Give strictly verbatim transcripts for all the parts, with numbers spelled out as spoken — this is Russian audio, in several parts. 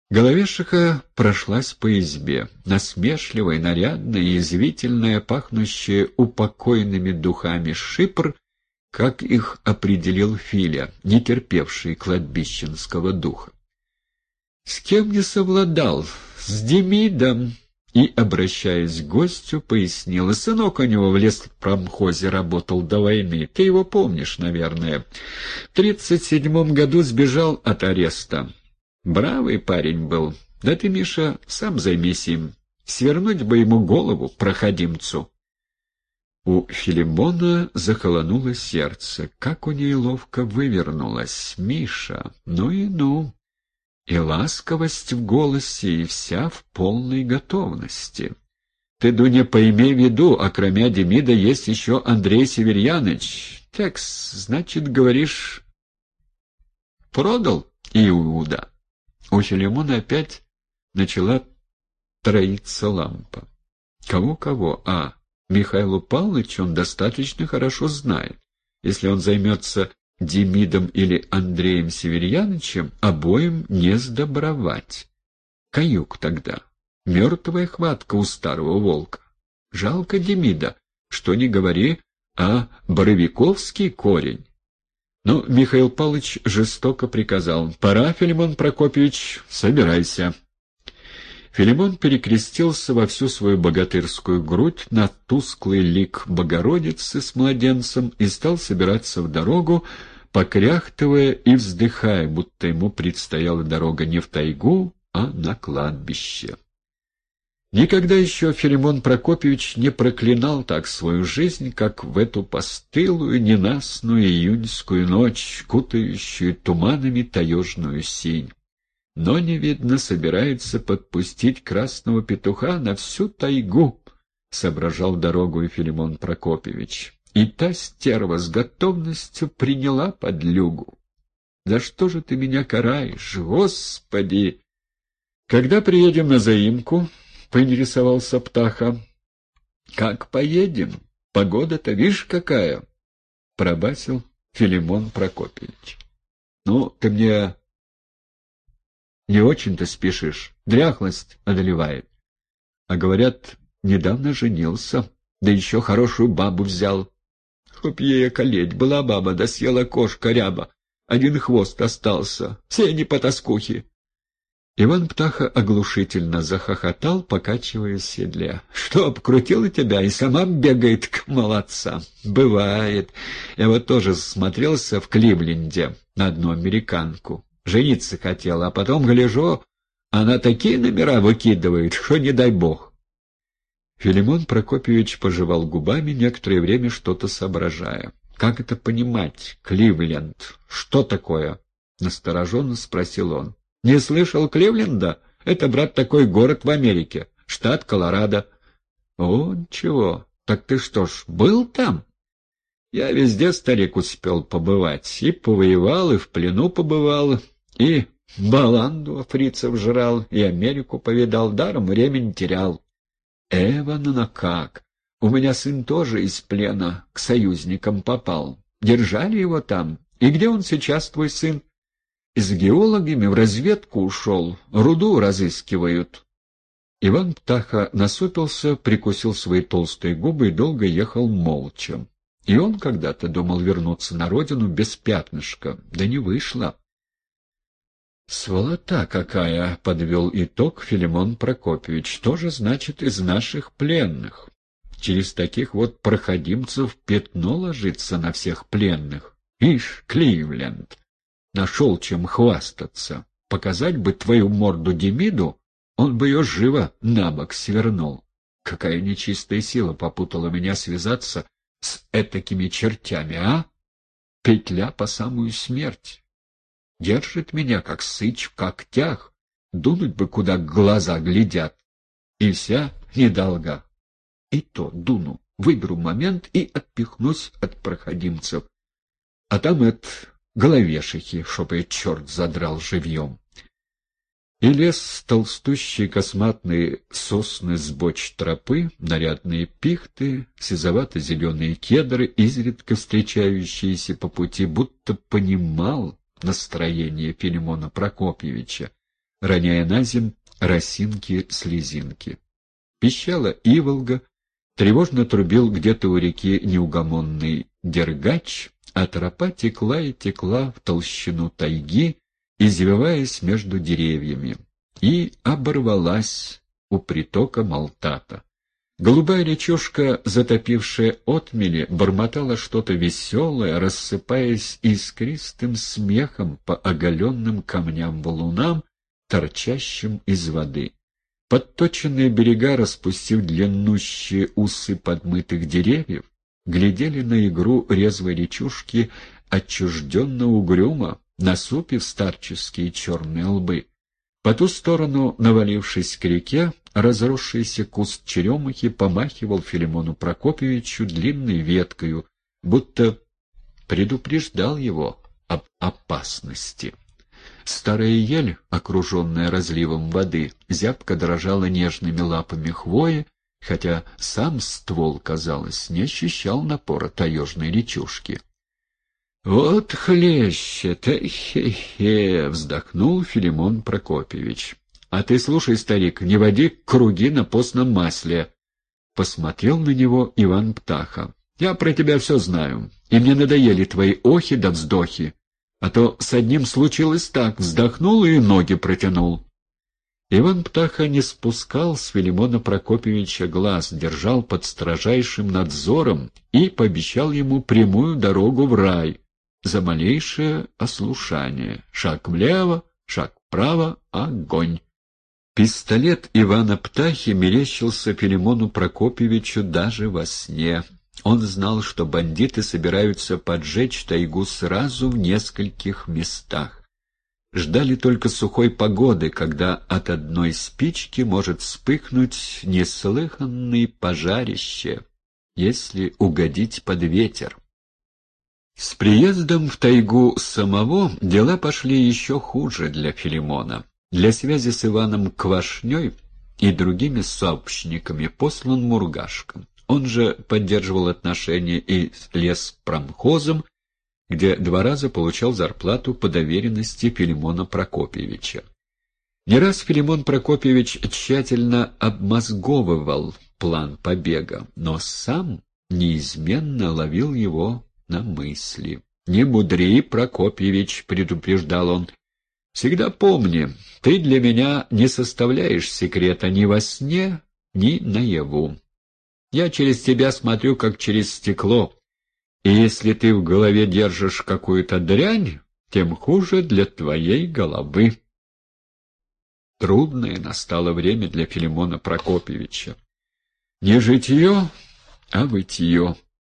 Головешиха прошлась по избе, насмешливая, нарядная, язвительная, пахнущая упокойными духами шипр, как их определил Филя, не терпевший кладбищенского духа. «С кем не совладал? С Демидом!» И, обращаясь к гостю, пояснила: «Сынок у него в леспромхозе работал до войны. Ты его помнишь, наверное. В тридцать седьмом году сбежал от ареста. Бравый парень был. Да ты, Миша, сам займись им. Свернуть бы ему голову, проходимцу». У Филимона захолонуло сердце. Как у ней ловко вывернулась. «Миша, ну и ну!» И ласковость в голосе, и вся в полной готовности. «Ты, Дуня, поимей в виду, окромя Демида есть еще Андрей Северьяныч. Текс, значит, говоришь, продал Иуда?» У Филимона опять начала троиться лампа. Кого-кого, а Михаилу Павловичу он достаточно хорошо знает. Если он займется Демидом или Андреем Северьяновичем, обоим не сдобровать. Каюк тогда. Мертвая хватка у старого волка. Жалко Демида, что ни говори, а боровиковский корень. Но Михаил Павлович жестоко приказал: «Пора, Филимон Прокопьевич, собирайся». Филимон перекрестился во всю свою богатырскую грудь на тусклый лик Богородицы с младенцем и стал собираться в дорогу, покряхтывая и вздыхая, будто ему предстояла дорога не в тайгу, а на кладбище. Никогда еще Филимон Прокопьевич не проклинал так свою жизнь, как в эту постылую, ненастную июньскую ночь, кутающую туманами таежную синь. Но, не видно, собирается подпустить красного петуха на всю тайгу, — соображал дорогу и Филимон Прокопьевич. И та стерва с готовностью приняла подлюгу. «За что же ты меня караешь, Господи?» «Когда приедем на заимку?» — поинтересовался Птаха. «Как поедем? Погода-то, видишь, какая!» — пробасил Филимон Прокопьевич. «Ну, ты мне не очень-то спешишь, дряхлость одолевает. А говорят, недавно женился, да еще хорошую бабу взял. Чтоб ей околеть, была баба, да съела кошка ряба, один хвост остался, все они потаскухи». Иван Птаха оглушительно захохотал, покачивая в седле. «Что, обкрутила тебя и сама бегает к молодцам? Бывает. Я вот тоже смотрелся в Кливленде на одну американку. Жениться хотела, а потом, гляжу, она такие номера выкидывает, что не дай бог». Филимон Прокопьевич пожевал губами, некоторое время что-то соображая. «Как это понимать, Кливленд? Что такое?» — настороженно спросил он. «Не слышал Кливленда? Это, брат, такой город в Америке, штат Колорадо». «О, ничего. Так ты что ж, был там?» «Я везде, старик, успел побывать. И повоевал, и в плену побывал, и баланду фрицев жрал, и Америку повидал, даром времени терял». «Эвана, как? У меня сын тоже из плена к союзникам попал. Держали его там. И где он сейчас, твой сын?» «С геологами в разведку ушел, руду разыскивают». Иван Птаха насупился, прикусил свои толстые губы и долго ехал молча. И он когда-то думал вернуться на родину без пятнышка, да не вышло. «Сволота какая!» — подвел итог Филимон Прокопьевич. «Что же значит из наших пленных? Через таких вот проходимцев пятно ложится на всех пленных. Ишь, Кливленд! Нашел чем хвастаться. Показать бы твою морду Демиду, он бы ее живо на бок свернул. Какая нечистая сила попутала меня связаться с этакими чертями, а? Петля по самую смерть. Держит меня, как сыч в когтях. Дунуть бы, куда глаза глядят. И вся недолга. И то дуну, выберу момент и отпихнусь от проходимцев. А там это... головешихи, чтоб и черт задрал живьем. И лес, толстущие косматные сосны с боч тропы, нарядные пихты, сизовато-зеленые кедры, изредка встречающиеся по пути, будто понимал настроение Филимона Прокопьевича, роняя на земь росинки-слезинки. Пищала иволга, тревожно трубил где-то у реки неугомонный дергач, а тропа текла и текла в толщину тайги, извиваясь между деревьями, и оборвалась у притока Малтата. Голубая речушка, затопившая отмели, бормотала что-то веселое, рассыпаясь искристым смехом по оголенным камням-валунам, торчащим из воды. Подточенные берега, распустив длиннущие усы подмытых деревьев, глядели на игру резвой речушки отчужденно угрюмо, насупив старческие черные лбы. По ту сторону, навалившись к реке, разросшийся куст черемухи помахивал Филимону Прокопьевичу длинной веткою, будто предупреждал его об опасности. Старая ель, окруженная разливом воды, зябко дрожала нежными лапами хвои, хотя сам ствол, казалось, не ощущал напора таежной речушки. «Вот хлещет, хе-хе!» — вздохнул Филимон Прокопьевич. «А ты слушай, старик, не води круги на постном масле!» Посмотрел на него Иван Птаха. «Я про тебя все знаю, и мне надоели твои охи да вздохи. А то с одним случилось так, вздохнул и ноги протянул». Иван Птаха не спускал с Филимона Прокопьевича глаз, держал под строжайшим надзором и пообещал ему прямую дорогу в рай за малейшее ослушание. Шаг влево, шаг вправо — огонь. Пистолет Ивана Птахи мерещился Филимону Прокопьевичу даже во сне. Он знал, что бандиты собираются поджечь тайгу сразу в нескольких местах. Ждали только сухой погоды, когда от одной спички может вспыхнуть неслыханное пожарище, если угодить под ветер. С приездом в тайгу самого дела пошли еще хуже для Филимона. Для связи с Иваном Квашней и другими сообщниками послан Мургашка. Он же поддерживал отношения и с леспромхозом, где два раза получал зарплату по доверенности Филимона Прокопьевича. Не раз Филимон Прокопьевич тщательно обмозговывал план побега, но сам неизменно ловил его на мысли. «Не мудри, Прокопьевич», — предупреждал он. «Всегда помни, ты для меня не составляешь секрета ни во сне, ни наяву. Я через тебя смотрю, как через стекло. И если ты в голове держишь какую-то дрянь, тем хуже для твоей головы». Трудное настало время для Филимона Прокопьевича. Не житье, а вытье.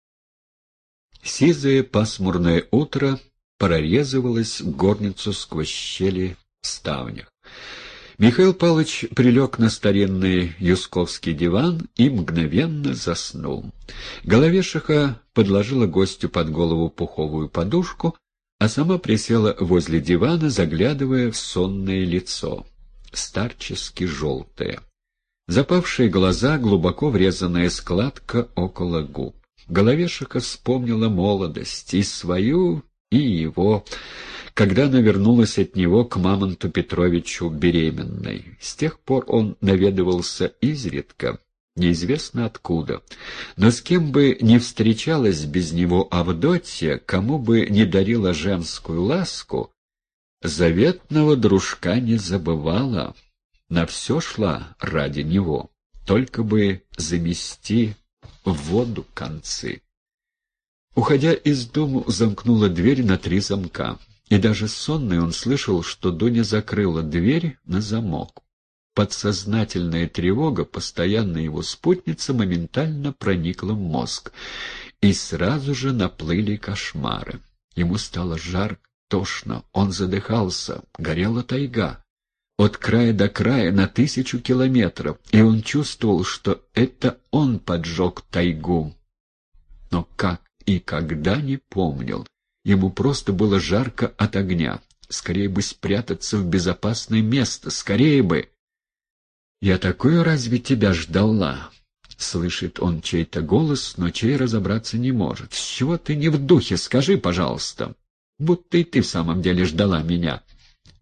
Сизое пасмурное утро прорезывалось в горницу сквозь щели в ставнях. Михаил Павлович прилег на старинный юсковский диван и мгновенно заснул. Головешиха подложила гостю под голову пуховую подушку, а сама присела возле дивана, заглядывая в сонное лицо, старчески желтое. Запавшие глаза, глубоко врезанная складка около губ. Головешиха вспомнила молодость, и свою, и его, когда она вернулась от него к Мамонту Петровичу беременной. С тех пор он наведывался изредка, неизвестно откуда. Но с кем бы ни встречалась без него Авдотья, кому бы ни дарила женскую ласку, заветного дружка не забывала, на все шла ради него, только бы замести в воду концы. Уходя из дому, замкнула дверь на три замка. И даже сонный он слышал, что Дуня закрыла дверь на замок. Подсознательная тревога, постоянно его спутница, моментально проникла в мозг. И сразу же наплыли кошмары. Ему стало жарко, тошно, он задыхался, горела тайга. От края до края на тысячу километров, и он чувствовал, что это он поджег тайгу. Но как и когда не помнил. Ему просто было жарко от огня. Скорее бы спрятаться в безопасное место, скорее бы. «Я такое разве тебя ждала?» Слышит он чей-то голос, но чей разобраться не может. «С чего ты не в духе? Скажи, пожалуйста. Будто и ты в самом деле ждала меня».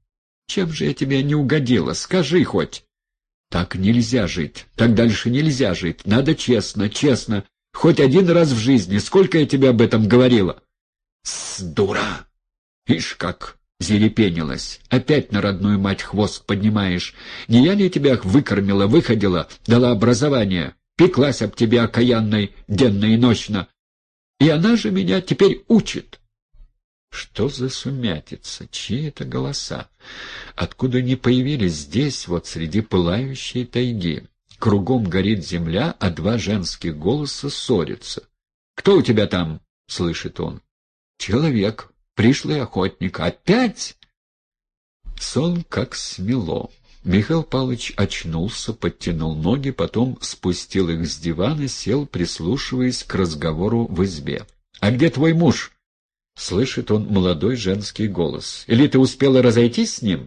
Чем же я тебе не угодила? Скажи хоть. Так нельзя жить. Так дальше нельзя жить. Надо честно, честно. Хоть один раз в жизни. Сколько я тебе об этом говорила? С дура! Ишь как зерепенилась. Опять на родную мать хвост поднимаешь. Не я ли тебя выкормила, выходила, дала образование? Пеклась об тебе окаянной денно и ночно. И она же меня теперь учит. Что за сумятица? Чьи это голоса? Откуда они появились здесь, вот среди пылающей тайги? Кругом горит земля, а два женских голоса ссорятся. «Кто у тебя там?» — слышит он. «Человек, пришлый охотник. Опять?» Сон как смело. Михаил Павлович очнулся, подтянул ноги, потом спустил их с дивана, сел, прислушиваясь к разговору в избе. «А где твой муж?» — слышит он молодой женский голос. «Или ты успела разойтись с ним?»